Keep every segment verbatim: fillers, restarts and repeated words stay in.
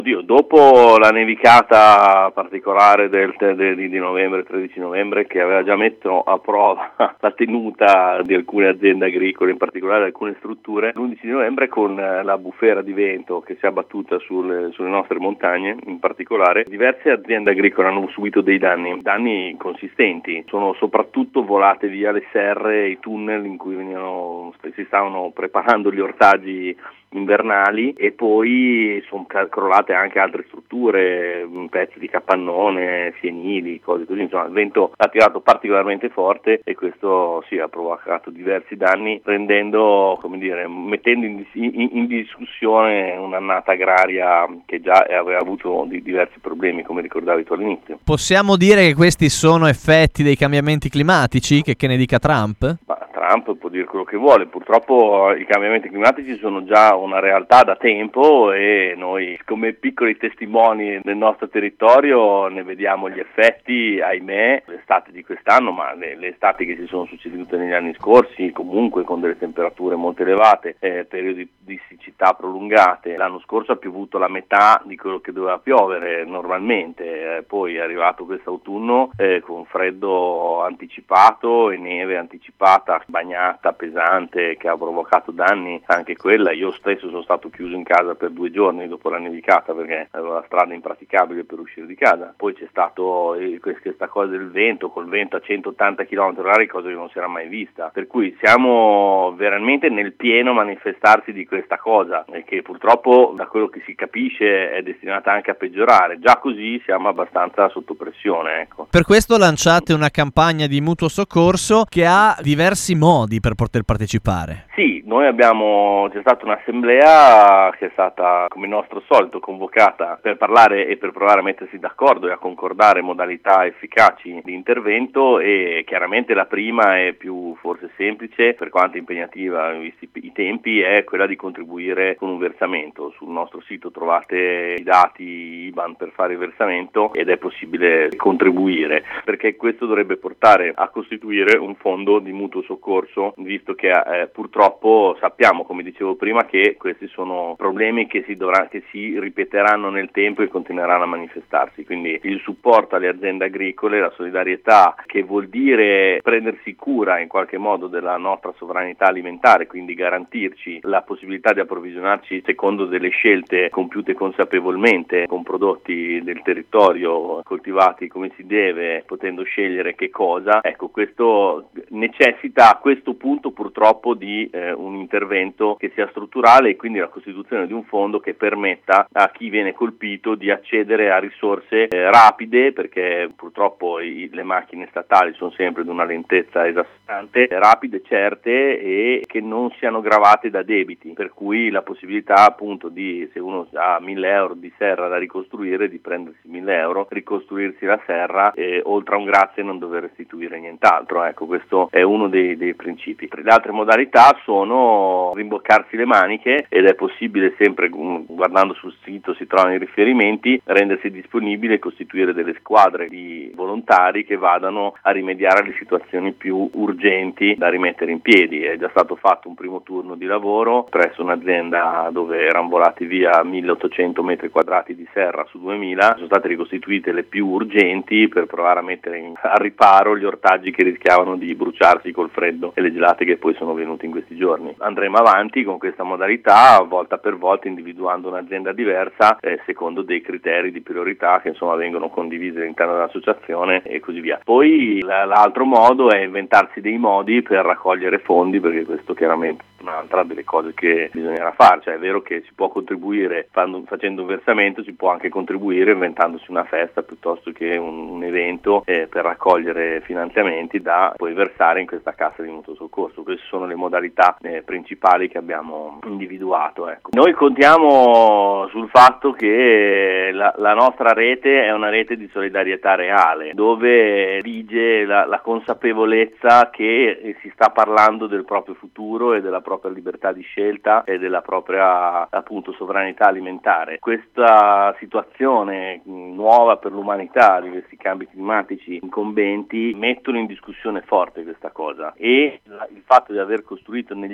Oddio, dopo la nevicata particolare del, del, di novembre, tredici novembre, che aveva già messo a prova la tenuta di alcune aziende agricole, in particolare alcune strutture, l'undici novembre con la bufera di vento che si è abbattuta sulle, sulle nostre montagne, in particolare, diverse aziende agricole hanno subito dei danni, danni consistenti. Sono soprattutto volate via le serre, i tunnel in cui venivano, si stavano preparando gli ortaggi invernali, e poi sono crollate anche altre strutture, pezzi di capannone, fienili, cose così. Insomma, il vento ha tirato particolarmente forte e questo sì ha provocato diversi danni, rendendo, come dire, mettendo in, in, in discussione un'annata agraria che già aveva avuto di diversi problemi, come ricordavi tu all'inizio. Possiamo dire che questi sono effetti dei cambiamenti climatici, che, che ne dica Trump? Ma Trump può dire quello che vuole, purtroppo i cambiamenti climatici sono già una realtà da tempo e noi come piccoli testimoni del nostro territorio ne vediamo gli effetti, ahimè, l'estate di quest'anno, ma le, le estati che si sono succedute negli anni scorsi, comunque con delle temperature molto elevate, eh, periodi di siccità prolungate. L'anno scorso ha piovuto la metà di quello che doveva piovere normalmente, eh, poi è arrivato quest'autunno eh, con freddo anticipato e neve anticipata, bagnata, pesante, che ha provocato danni anche quella. Io stesso sono stato chiuso in casa per due giorni dopo la nevicata perché avevo la strada impraticabile per uscire di casa. Poi c'è stato eh, questa cosa del vento, col vento a centottanta chilometri orari, cosa che non si era mai vista. Per cui siamo veramente nel pieno manifestarsi di questa cosa e che purtroppo, da quello che si capisce, è destinata anche a peggiorare. Già così siamo abbastanza sotto pressione, ecco. Per questo lanciate una campagna di mutuo soccorso che ha diversi modi per poter partecipare. Sì, noi abbiamo, c'è stata un'assemblea che è stata, come nostro solito, convocata per parlare e per provare a mettersi d'accordo e a concordare modalità efficaci di intervento, e chiaramente la prima è più forse semplice, per quanto impegnativa visti i tempi, è quella di contribuire con un versamento. Sul nostro sito trovate i dati I B A N per fare il versamento ed è possibile contribuire, perché questo dovrebbe portare a costituire un fondo di mutuo soccorso, visto che eh, purtroppo sappiamo, come dicevo prima, che questi sono problemi che si, dovrà, che si ripeteranno nel tempo e continueranno a manifestarsi. Quindi il supporto alle aziende agricole, la solidarietà, che vuol dire prendersi cura in qualche modo della nostra sovranità alimentare, quindi garantirci la possibilità di approvvigionarci secondo delle scelte compiute consapevolmente con prodotti del territorio coltivati come si deve, potendo scegliere che cosa. Ecco, questo necessita a questo punto purtroppo di eh, un intervento che sia strutturale, e quindi la costituzione di un fondo che permetta a chi viene colpito di accedere a risorse eh, rapide, perché purtroppo i, le macchine statali sono sempre di una lentezza esasperaente, rapide, certe e che non siano gravate da debiti, per cui la possibilità appunto di, se uno ha mille euro di serra da ricostruire, di prendersi mille euro, ricostruirsi la serra e oltre a un grazie non dover restituire nient'altro. Ecco, questo è uno dei, dei principi. Le altre modalità sono rimboccarsi le maniche, ed è possibile sempre, guardando sul sito si trovano i riferimenti, rendersi disponibile e costituire delle squadre di volontari che vadano a rimediare alle situazioni più urgenti da rimettere in piedi. È già stato fatto un primo turno di lavoro presso un'azienda dove erano volati via milleottocento metri quadrati di serra su duemila, sono state ricostituite le più urgenti per provare a mettere in, a riparo gli ortaggi che rischiavano di bruciarsi col freddo e le gelate che poi sono venute in questi giorni. Andremo avanti con questa modalità volta per volta, individuando un'azienda diversa eh, secondo dei criteri di priorità che insomma vengono condivisi all'interno dell'associazione e così via. Poi l'altro modo è inventarsi dei modi per raccogliere fondi, perché questo chiaramente è un'altra delle cose che bisognerà fare. Cioè è vero che si può contribuire quando, facendo un versamento, si può anche contribuire inventandosi una festa piuttosto che un, un evento eh, per raccogliere finanziamenti da poi versare in questa cassa di mutuo soccorso. Queste sono le modalità eh, principali che abbiamo individuato. Ecco. Noi contiamo sul fatto che la, la nostra rete è una rete di solidarietà reale, dove vige la, la consapevolezza che si sta parlando del proprio futuro e della propria libertà di scelta e della propria appunto sovranità alimentare. Questa situazione nuova per l'umanità di questi cambi climatici incombenti mettono in discussione forte questa cosa, e il fatto di aver costruito negli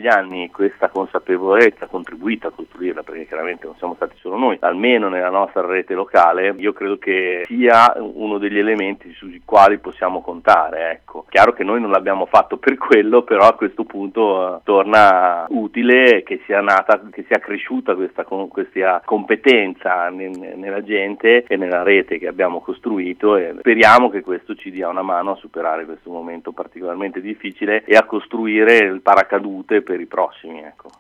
negli anni questa consapevolezza ha contribuito a costruirla, perché chiaramente non siamo stati solo noi, almeno nella nostra rete locale, io credo che sia uno degli elementi sui quali possiamo contare. Ecco, chiaro che noi non l'abbiamo fatto per quello, però a questo punto uh, torna utile che sia nata, che sia cresciuta questa, questa competenza n- nella gente e nella rete che abbiamo costruito, e speriamo che questo ci dia una mano a superare questo momento particolarmente difficile e a costruire il paracadute per i prossimi. Ecco.